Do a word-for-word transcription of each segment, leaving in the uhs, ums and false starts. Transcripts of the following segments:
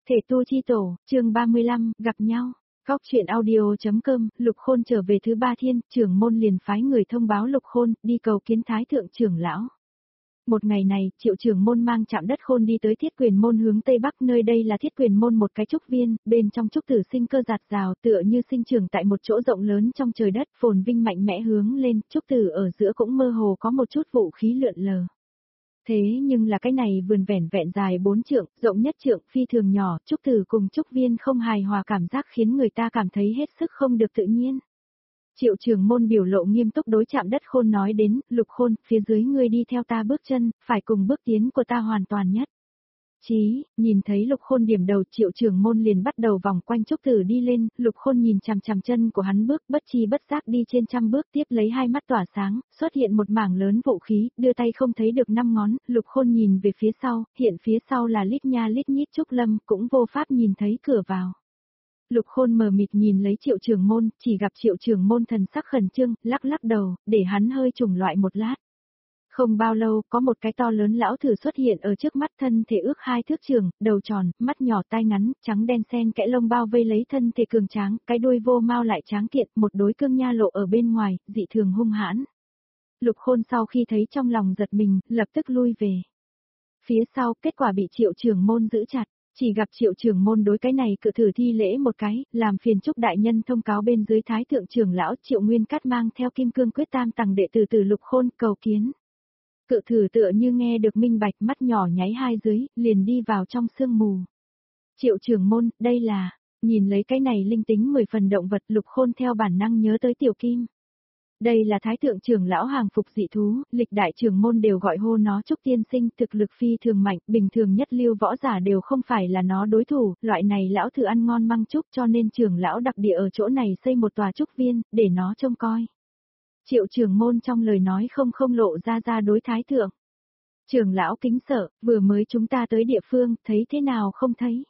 Thể tu chi tổ, chương ba mươi lăm, gặp nhau. Góc truyện audio.com, Lục Khôn trở về thứ ba thiên, trưởng môn liền phái người thông báo Lục Khôn, đi cầu kiến thái thượng trưởng lão. Một ngày này, Triệu trưởng môn mang chạm đất Khôn đi tới Thiết Quyền môn hướng tây bắc, nơi đây là Thiết Quyền môn một cái trúc viên, bên trong trúc tử sinh cơ giạt rào, tựa như sinh trưởng tại một chỗ rộng lớn trong trời đất, phồn vinh mạnh mẽ hướng lên, trúc tử ở giữa cũng mơ hồ có một chút vũ khí lượn lờ. Thế nhưng là cái này vườn vẻn vẹn dài bốn trượng, rộng nhất trượng, phi thường nhỏ, trúc tử cùng trúc viên không hài hòa cảm giác khiến người ta cảm thấy hết sức không được tự nhiên. Triệu trưởng môn biểu lộ nghiêm túc đối chạm đất Khôn nói đến, Lục Khôn, phía dưới ngươi đi theo ta bước chân, phải cùng bước tiến của ta hoàn toàn nhất. Chí, nhìn thấy Lục Khôn điểm đầu, Triệu trưởng môn liền bắt đầu vòng quanh trúc tử đi lên, Lục Khôn nhìn chằm chằm chân của hắn bước, bất chi bất giác đi trên trăm bước, tiếp lấy hai mắt tỏa sáng, xuất hiện một mảng lớn vũ khí, đưa tay không thấy được năm ngón, Lục Khôn nhìn về phía sau, hiện phía sau là lít nha lít nhít trúc lâm, cũng vô pháp nhìn thấy cửa vào. Lục Khôn mờ mịt nhìn lấy Triệu trưởng môn, chỉ gặp Triệu trưởng môn thần sắc khẩn trương, lắc lắc đầu, để hắn hơi chủng loại một lát. Không bao lâu, có một cái to lớn lão thử xuất hiện ở trước mắt, thân thể ước hai thước trường, đầu tròn, mắt nhỏ tai ngắn, trắng đen xen kẽ lông bao vây lấy thân thể cường tráng, cái đuôi vô mao lại tráng kiện, một đối cương nha lộ ở bên ngoài, dị thường hung hãn. Lục Khôn sau khi thấy trong lòng giật mình, lập tức lui về. Phía sau, kết quả bị Triệu trưởng môn giữ chặt. Chỉ gặp Triệu trưởng môn đối cái này cự thử thi lễ một cái, làm phiền chúc đại nhân thông cáo bên dưới thái thượng trưởng lão Triệu Nguyên Cát mang theo kim cương quyết tam tầng đệ tử từ Lục Khôn cầu kiến. Cự thử tựa như nghe được minh bạch, mắt nhỏ nháy hai dưới, liền đi vào trong sương mù. Triệu trưởng môn, đây là, nhìn lấy cái này linh tính mười phần động vật, Lục Khôn theo bản năng nhớ tới tiểu kim. Đây là thái thượng trưởng lão hàng phục dị thú, lịch đại trưởng môn đều gọi hô nó Trúc tiên sinh, thực lực phi thường mạnh, bình thường nhất lưu võ giả đều không phải là nó đối thủ, loại này lão thử ăn ngon măng trúc, cho nên trưởng lão đặc địa ở chỗ này xây một tòa trúc viên, để nó trông coi. Triệu trưởng môn trong lời nói không không lộ ra ra đối thái thượng. Trưởng lão kính sợ, vừa mới chúng ta tới địa phương, thấy thế nào không thấy.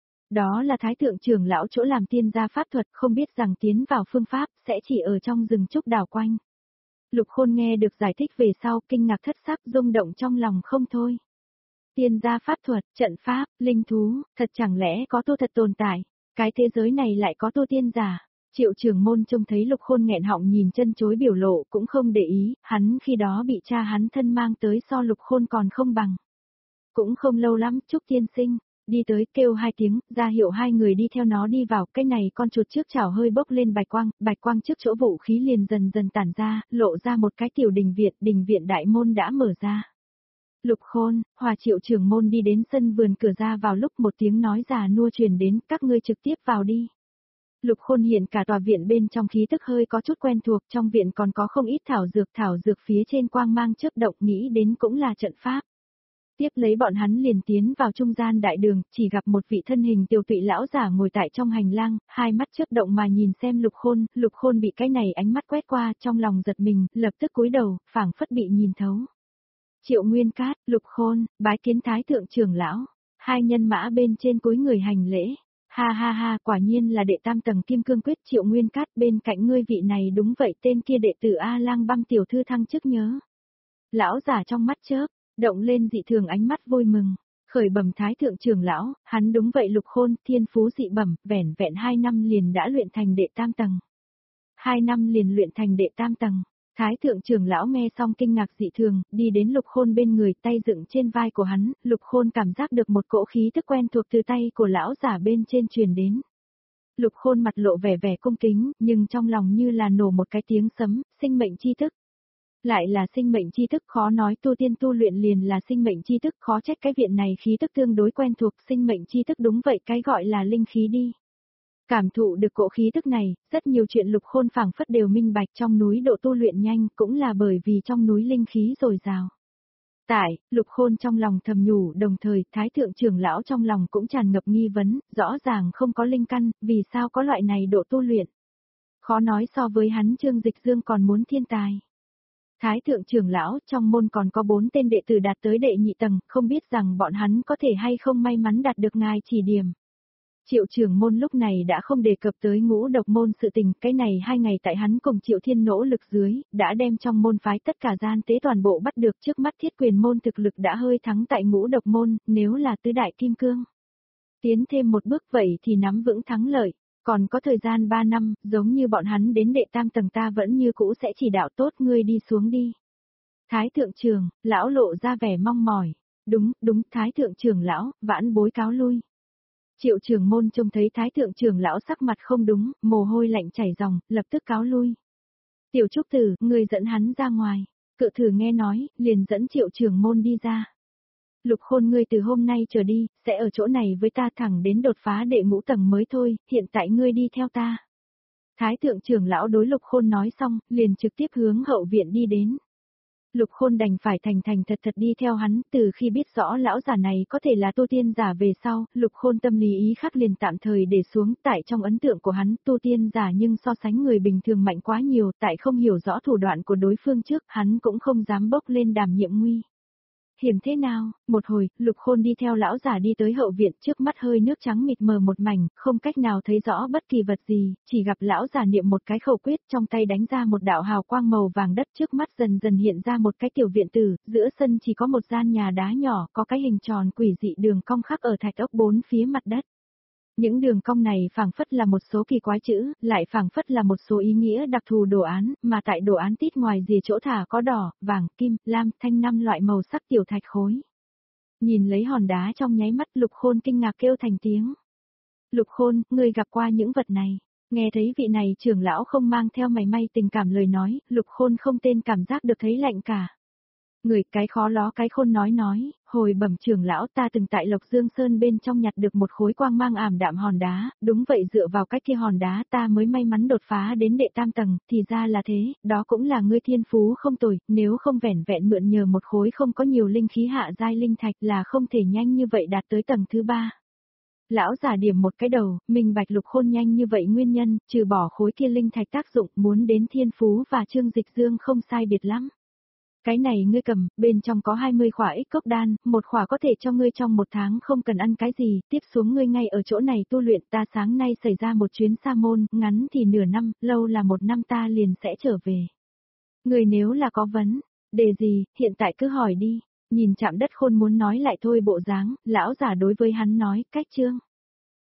Đó là thái thượng trưởng lão chỗ làm tiên gia pháp thuật, không biết rằng tiến vào phương pháp, sẽ chỉ ở trong rừng trúc đảo quanh. Lục Khôn nghe được giải thích về sau, kinh ngạc thất sắc, rung động trong lòng không thôi. Tiên gia pháp thuật, trận pháp, linh thú, thật chẳng lẽ có tu thật tồn tại, cái thế giới này lại có tu tiên giả. Triệu trưởng môn trông thấy Lục Khôn nghẹn họng nhìn chân chối biểu lộ, cũng không để ý, hắn khi đó bị cha hắn thân mang tới so Lục Khôn còn không bằng. Cũng không lâu lắm, Trúc tiên sinh. Đi tới kêu hai tiếng, ra hiệu hai người đi theo nó đi vào, cái này con chuột trước chảo hơi bốc lên bạch quang, bạch quang trước chỗ vũ khí liền dần dần tản ra, lộ ra một cái tiểu đình viện, đình viện đại môn đã mở ra. Lục Khôn, Hòa Triệu trưởng môn đi đến sân vườn cửa ra vào lúc một tiếng nói già nua truyền đến, các ngươi trực tiếp vào đi. Lục Khôn hiện cả tòa viện bên trong khí tức hơi có chút quen thuộc, trong viện còn có không ít thảo dược, thảo dược phía trên quang mang chớp động, nghĩ đến cũng là trận pháp. Tiếp lấy bọn hắn liền tiến vào trung gian đại đường, chỉ gặp một vị thân hình tiều tụy lão giả ngồi tại trong hành lang, hai mắt chớp động mà nhìn xem Lục Khôn, Lục Khôn bị cái này ánh mắt quét qua, trong lòng giật mình, lập tức cúi đầu, phảng phất bị nhìn thấu. Triệu Nguyên Cát, Lục Khôn, bái kiến thái thượng trưởng lão, hai nhân mã bên trên cúi người hành lễ. Ha ha ha, quả nhiên là đệ tam tầng kim cương quyết Triệu Nguyên Cát, bên cạnh ngươi vị này đúng vậy, tên kia đệ tử A Lang Băm tiểu thư thăng chức nhớ. Lão giả trong mắt chớp động lên dị thường ánh mắt vui mừng, khởi bẩm thái thượng trưởng lão, hắn đúng vậy Lục Khôn, thiên phú dị bẩm, vẻn vẹn hai năm liền đã luyện thành đệ tam tầng. Hai năm liền luyện thành đệ tam tầng, thái thượng trưởng lão nghe xong kinh ngạc dị thường, đi đến Lục Khôn bên người, tay dựng trên vai của hắn, Lục Khôn cảm giác được một cỗ khí tức quen thuộc từ tay của lão giả bên trên truyền đến. Lục Khôn mặt lộ vẻ vẻ cung kính, nhưng trong lòng như là nổ một cái tiếng sấm, sinh mệnh chi thức. Lại là sinh mệnh chi thức, khó nói tu tiên tu luyện liền là sinh mệnh chi thức, khó trách cái viện này khí tức tương đối quen thuộc, sinh mệnh chi thức đúng vậy, cái gọi là linh khí đi. Cảm thụ được cỗ khí tức này, rất nhiều chuyện Lục Khôn phảng phất đều minh bạch, trong núi độ tu luyện nhanh, cũng là bởi vì trong núi linh khí dồi dào. Tại, Lục Khôn trong lòng thầm nhủ, đồng thời, thái thượng trưởng lão trong lòng cũng tràn ngập nghi vấn, rõ ràng không có linh căn, vì sao có loại này độ tu luyện. Khó nói so với hắn Trương Dịch Dương còn muốn thiên tài. Thái thượng trưởng lão, trong môn còn có bốn tên đệ tử đạt tới đệ nhị tầng, không biết rằng bọn hắn có thể hay không may mắn đạt được ngài chỉ điểm. Triệu trưởng môn lúc này đã không đề cập tới ngũ độc môn sự tình, cái này hai ngày tại hắn cùng Triệu Thiên nỗ lực dưới, đã đem trong môn phái tất cả gian tế toàn bộ bắt được, trước mắt Thiết Quyền môn thực lực đã hơi thắng tại ngũ độc môn, nếu là tứ đại kim cương. Tiến thêm một bước vậy thì nắm vững thắng lợi, còn có thời gian ba năm, giống như bọn hắn đến đệ tam tầng ta vẫn như cũ sẽ chỉ đạo tốt ngươi đi xuống đi. Thái thượng trưởng, lão lộ ra vẻ mong mỏi. Đúng, đúng, thái thượng trưởng lão, vãn bối cáo lui. Triệu trưởng môn trông thấy thái thượng trưởng lão sắc mặt không đúng, mồ hôi lạnh chảy ròng, lập tức cáo lui. Tiểu trúc tử, người dẫn hắn ra ngoài. Cự thử nghe nói, liền dẫn triệu trưởng môn đi ra. Lục Khôn ngươi từ hôm nay trở đi, sẽ ở chỗ này với ta thẳng đến đột phá đệ ngũ tầng mới thôi, hiện tại ngươi đi theo ta. Thái thượng trưởng lão đối Lục Khôn nói xong, liền trực tiếp hướng hậu viện đi đến. Lục Khôn đành phải thành thành thật thật đi theo hắn, từ khi biết rõ lão giả này có thể là tu tiên giả về sau, Lục Khôn tâm lý ý khắc liền tạm thời để xuống, tại trong ấn tượng của hắn, tu tiên giả nhưng so sánh người bình thường mạnh quá nhiều, tại không hiểu rõ thủ đoạn của đối phương trước, hắn cũng không dám bốc lên đảm nhiệm nguy. Hiểm thế nào, một hồi, Lục Khôn đi theo lão giả đi tới hậu viện, trước mắt hơi nước trắng mịt mờ một mảnh, không cách nào thấy rõ bất kỳ vật gì, chỉ gặp lão giả niệm một cái khẩu quyết, trong tay đánh ra một đạo hào quang màu vàng đất, trước mắt dần dần hiện ra một cái tiểu viện tử, giữa sân chỉ có một gian nhà đá nhỏ, có cái hình tròn quỷ dị đường cong khắc ở thạch ốc bốn phía mặt đất. Những đường cong này phảng phất là một số kỳ quái chữ, lại phảng phất là một số ý nghĩa đặc thù đồ án, mà tại đồ án tít ngoài rìa chỗ thả có đỏ, vàng, kim, lam, thanh năm loại màu sắc tiểu thạch khối. Nhìn lấy hòn đá trong nháy mắt Lục Khôn kinh ngạc kêu thành tiếng. Lục Khôn, ngươi gặp qua những vật này. Nghe thấy vị này trưởng lão không mang theo mảy may tình cảm lời nói, Lục Khôn không tên cảm giác được thấy lạnh cả. Người cái khó ló cái khôn nói nói, hồi bẩm trưởng lão ta từng tại Lộc Dương Sơn bên trong nhặt được một khối quang mang ảm đạm hòn đá, đúng vậy dựa vào cách kia hòn đá ta mới may mắn đột phá đến đệ tam tầng, thì ra là thế, đó cũng là ngươi thiên phú không tồi, nếu không vẻn vẹn mượn nhờ một khối không có nhiều linh khí hạ giai linh thạch là không thể nhanh như vậy đạt tới tầng thứ ba. Lão giả điểm một cái đầu, mình bạch Lục Khôn nhanh như vậy nguyên nhân, trừ bỏ khối kia linh thạch tác dụng muốn đến thiên phú và Trương Dịch Dương không sai biệt lắm. Cái này ngươi cầm, bên trong có hai mươi khỏa ích cốc đan, một khỏa có thể cho ngươi trong một tháng không cần ăn cái gì, tiếp xuống ngươi ngay ở chỗ này tu luyện ta sáng nay xảy ra một chuyến sa môn, ngắn thì nửa năm, lâu là một năm ta liền sẽ trở về. Ngươi nếu là có vấn, đề gì, hiện tại cứ hỏi đi, nhìn chạm đất khôn muốn nói lại thôi bộ dáng, lão giả đối với hắn nói, cách chương.